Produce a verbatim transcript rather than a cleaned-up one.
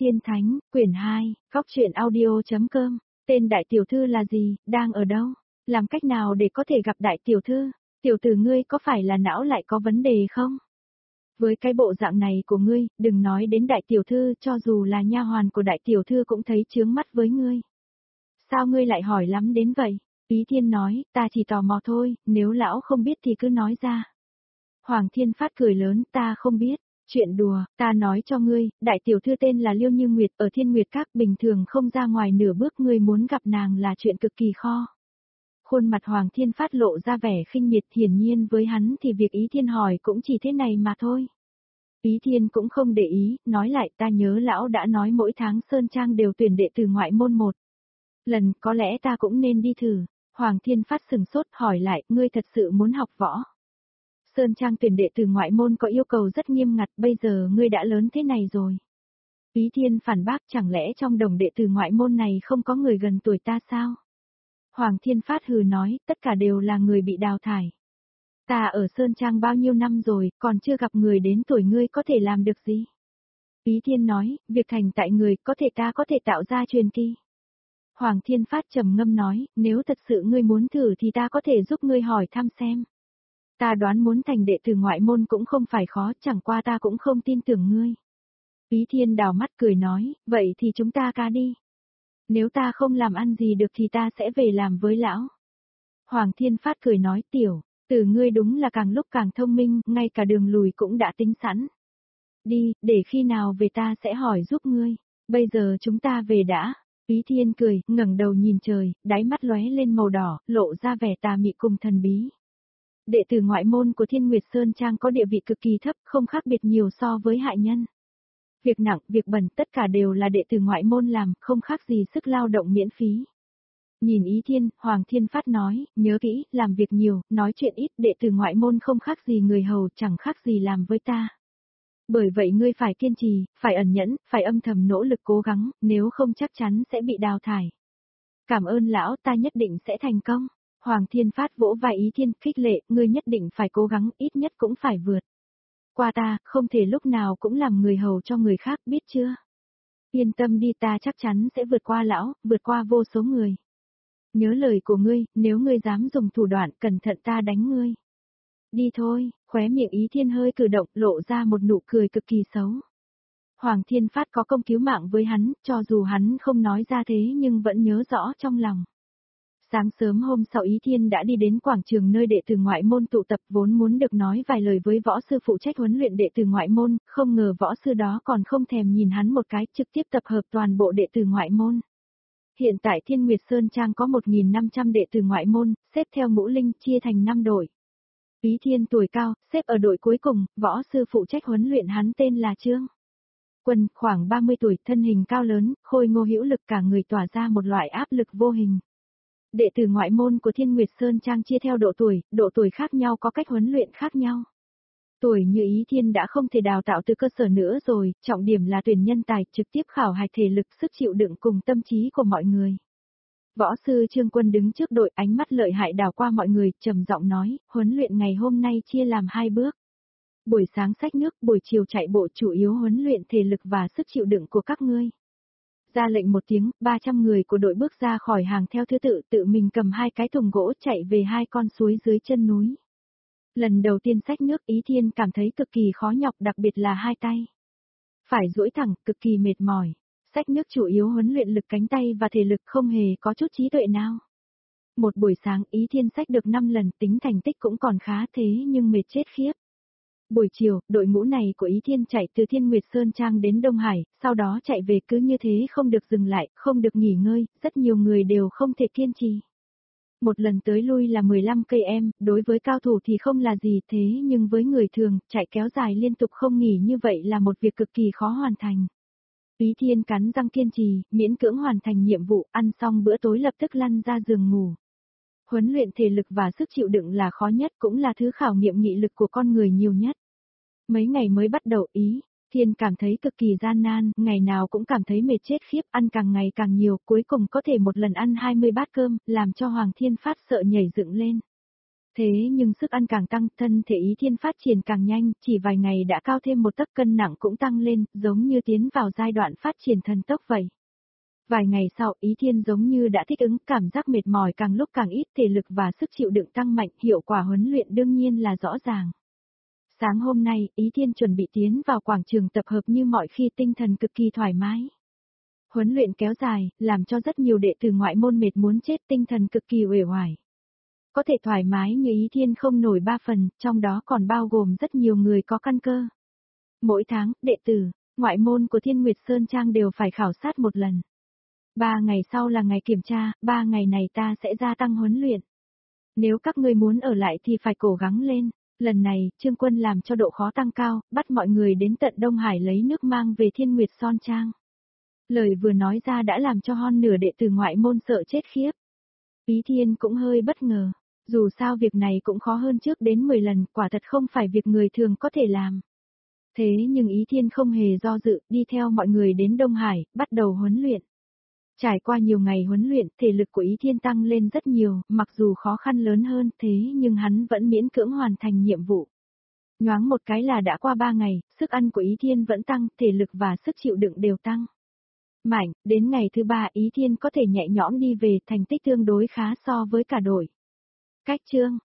Tiên Thánh, quyển hai, góc truyện audio.com, tên đại tiểu thư là gì, đang ở đâu, làm cách nào để có thể gặp đại tiểu thư, tiểu tử ngươi có phải là não lại có vấn đề không? Với cái bộ dạng này của ngươi, đừng nói đến đại tiểu thư, cho dù là nha hoàn của đại tiểu thư cũng thấy chướng mắt với ngươi. Sao ngươi lại hỏi lắm đến vậy? Ý Thiên nói, ta chỉ tò mò thôi, nếu lão không biết thì cứ nói ra. Hoàng Thiên Phát cười lớn, ta không biết. Chuyện đùa, ta nói cho ngươi, đại tiểu thư tên là Liêu Như Nguyệt ở Thiên Nguyệt Các, bình thường không ra ngoài nửa bước, ngươi muốn gặp nàng là chuyện cực kỳ khó. Khuôn mặt Hoàng Thiên Phát lộ ra vẻ khinh miệt, hiển nhiên với hắn thì việc Ý Thiên hỏi cũng chỉ thế này mà thôi. Ý Thiên cũng không để ý, nói lại, ta nhớ lão đã nói mỗi tháng Sơn Trang đều tuyển đệ tử ngoại môn một lần, có lẽ ta cũng nên đi thử. Hoàng Thiên Phát sừng sốt hỏi lại, ngươi thật sự muốn học võ? Sơn Trang tuyển đệ tử ngoại môn có yêu cầu rất nghiêm ngặt, bây giờ ngươi đã lớn thế này rồi. Ý Thiên phản bác, chẳng lẽ trong đồng đệ tử ngoại môn này không có người gần tuổi ta sao? Hoàng Thiên Phát hừ nói, tất cả đều là người bị đào thải. Ta ở Sơn Trang bao nhiêu năm rồi, còn chưa gặp người đến tuổi ngươi có thể làm được gì? Ý Thiên nói, việc thành tại người, có thể ta có thể tạo ra truyền kỳ. Hoàng Thiên Phát trầm ngâm nói, nếu thật sự ngươi muốn thử thì ta có thể giúp ngươi hỏi thăm xem. Ta đoán muốn thành đệ tử ngoại môn cũng không phải khó, chẳng qua ta cũng không tin tưởng ngươi. Ý Thiên đào mắt cười nói, vậy thì chúng ta ca đi. Nếu ta không làm ăn gì được thì ta sẽ về làm với lão. Hoàng Thiên Phát cười nói, tiểu, từ ngươi đúng là càng lúc càng thông minh, ngay cả đường lùi cũng đã tính sẵn. Đi, để khi nào về ta sẽ hỏi giúp ngươi, bây giờ chúng ta về đã. Ý Thiên cười, ngẩng đầu nhìn trời, đáy mắt lóe lên màu đỏ, lộ ra vẻ tà mị cùng thần bí. Đệ tử ngoại môn của Thiên Nguyệt Sơn Trang có địa vị cực kỳ thấp, không khác biệt nhiều so với hạ nhân. Việc nặng, việc bẩn, tất cả đều là đệ tử ngoại môn làm, không khác gì sức lao động miễn phí. Nhìn Ý Thiên, Hoàng Thiên Phát nói, nhớ kỹ, làm việc nhiều, nói chuyện ít, đệ tử ngoại môn không khác gì người hầu, chẳng khác gì làm với ta. Bởi vậy ngươi phải kiên trì, phải ẩn nhẫn, phải âm thầm nỗ lực cố gắng, nếu không chắc chắn sẽ bị đào thải. Cảm ơn lão, ta nhất định sẽ thành công. Hoàng Thiên Phát vỗ vai Ý Thiên, khích lệ, ngươi nhất định phải cố gắng, ít nhất cũng phải vượt qua ta, không thể lúc nào cũng làm người hầu cho người khác, biết chưa? Yên tâm đi, ta chắc chắn sẽ vượt qua lão, vượt qua vô số người. Nhớ lời của ngươi, nếu ngươi dám dùng thủ đoạn, cẩn thận ta đánh ngươi. Đi thôi, khóe miệng Ý Thiên hơi cử động, lộ ra một nụ cười cực kỳ xấu. Hoàng Thiên Phát có công cứu mạng với hắn, cho dù hắn không nói ra thế nhưng vẫn nhớ rõ trong lòng. Sáng sớm hôm sau Ý Thiên đã đi đến quảng trường nơi đệ tử ngoại môn tụ tập, vốn muốn được nói vài lời với võ sư phụ trách huấn luyện đệ tử ngoại môn, không ngờ võ sư đó còn không thèm nhìn hắn một cái, trực tiếp tập hợp toàn bộ đệ tử ngoại môn. Hiện tại Thiên Nguyệt Sơn Trang có một nghìn năm trăm đệ tử ngoại môn, xếp theo ngũ linh, chia thành năm đội. Ý Thiên tuổi cao, xếp ở đội cuối cùng, võ sư phụ trách huấn luyện hắn tên là Trương Quân, khoảng ba mươi tuổi, thân hình cao lớn, khôi ngô hữu lực, cả người tỏa ra một loại áp lực vô hình. Đệ tử ngoại môn của Thiên Nguyệt Sơn Trang chia theo độ tuổi, độ tuổi khác nhau có cách huấn luyện khác nhau. Tuổi như Ý Thiên đã không thể đào tạo từ cơ sở nữa rồi, trọng điểm là tuyển nhân tài, trực tiếp khảo hạch thể lực, sức chịu đựng cùng tâm trí của mọi người. Võ sư Trương Quân đứng trước đội, ánh mắt lợi hại đảo qua mọi người, trầm giọng nói, huấn luyện ngày hôm nay chia làm hai bước. Buổi sáng xách nước, buổi chiều chạy bộ, chủ yếu huấn luyện thể lực và sức chịu đựng của các ngươi. Ra lệnh một tiếng, ba trăm người của đội bước ra khỏi hàng theo thứ tự, tự mình cầm hai cái thùng gỗ chạy về hai con suối dưới chân núi. Lần đầu tiên xách nước, Ý Thiên cảm thấy cực kỳ khó nhọc, đặc biệt là hai tay. Phải duỗi thẳng, cực kỳ mệt mỏi. Xách nước chủ yếu huấn luyện lực cánh tay và thể lực, không hề có chút trí tuệ nào. Một buổi sáng Ý Thiên xách được năm lần, tính thành tích cũng còn khá, thế nhưng mệt chết khiếp. Buổi chiều, đội ngũ này của Ý Thiên chạy từ Thiên Nguyệt Sơn Trang đến Đông Hải, sau đó chạy về, cứ như thế không được dừng lại, không được nghỉ ngơi, rất nhiều người đều không thể kiên trì. Một lần tới lui là mười lăm cây em, đối với cao thủ thì không là gì, thế nhưng với người thường, chạy kéo dài liên tục không nghỉ như vậy là một việc cực kỳ khó hoàn thành. Ý Thiên cắn răng kiên trì, miễn cưỡng hoàn thành nhiệm vụ, ăn xong bữa tối lập tức lăn ra giường ngủ. Huấn luyện thể lực và sức chịu đựng là khó nhất, cũng là thứ khảo nghiệm nghị lực của con người nhiều nhất. Mấy ngày mới bắt đầu Ý Thiên cảm thấy cực kỳ gian nan, ngày nào cũng cảm thấy mệt chết khiếp, ăn càng ngày càng nhiều, cuối cùng có thể một lần ăn hai mươi bát cơm, làm cho Hoàng Thiên Phát sợ nhảy dựng lên. Thế nhưng sức ăn càng tăng, thân thể Ý Thiên phát triển càng nhanh, chỉ vài ngày đã cao thêm một tấc, cân nặng cũng tăng lên, giống như tiến vào giai đoạn phát triển thần tốc vậy. Vài ngày sau, Ý Thiên giống như đã thích ứng, cảm giác mệt mỏi càng lúc càng ít, thể lực và sức chịu đựng tăng mạnh, hiệu quả huấn luyện đương nhiên là rõ ràng. Sáng hôm nay, Ý Thiên chuẩn bị tiến vào quảng trường tập hợp như mọi khi, tinh thần cực kỳ thoải mái. Huấn luyện kéo dài, làm cho rất nhiều đệ tử ngoại môn mệt muốn chết, tinh thần cực kỳ uể oải. Có thể thoải mái như Ý Thiên không nổi ba phần, trong đó còn bao gồm rất nhiều người có căn cơ. Mỗi tháng, đệ tử, ngoại môn của Thiên Nguyệt Sơn Trang đều phải khảo sát một lần. Ba ngày sau là ngày kiểm tra, ba ngày này ta sẽ gia tăng huấn luyện. Nếu các ngươi muốn ở lại thì phải cố gắng lên. Lần này, Trương Quân làm cho độ khó tăng cao, bắt mọi người đến tận Đông Hải lấy nước mang về Thiên Nguyệt Son Trang. Lời vừa nói ra đã làm cho hơn nửa đệ tử ngoại môn sợ chết khiếp. Ý Thiên cũng hơi bất ngờ. Dù sao việc này cũng khó hơn trước đến mười lần, quả thật không phải việc người thường có thể làm. Thế nhưng Ý Thiên không hề do dự, đi theo mọi người đến Đông Hải, bắt đầu huấn luyện. Trải qua nhiều ngày huấn luyện, thể lực của Ý Thiên tăng lên rất nhiều, mặc dù khó khăn lớn hơn thế nhưng hắn vẫn miễn cưỡng hoàn thành nhiệm vụ. Nhoáng một cái là đã qua ba ngày, sức ăn của Ý Thiên vẫn tăng, thể lực và sức chịu đựng đều tăng. Mạnh, đến ngày thứ ba Ý Thiên có thể nhẹ nhõm đi về, thành tích tương đối khá so với cả đội. Cách chương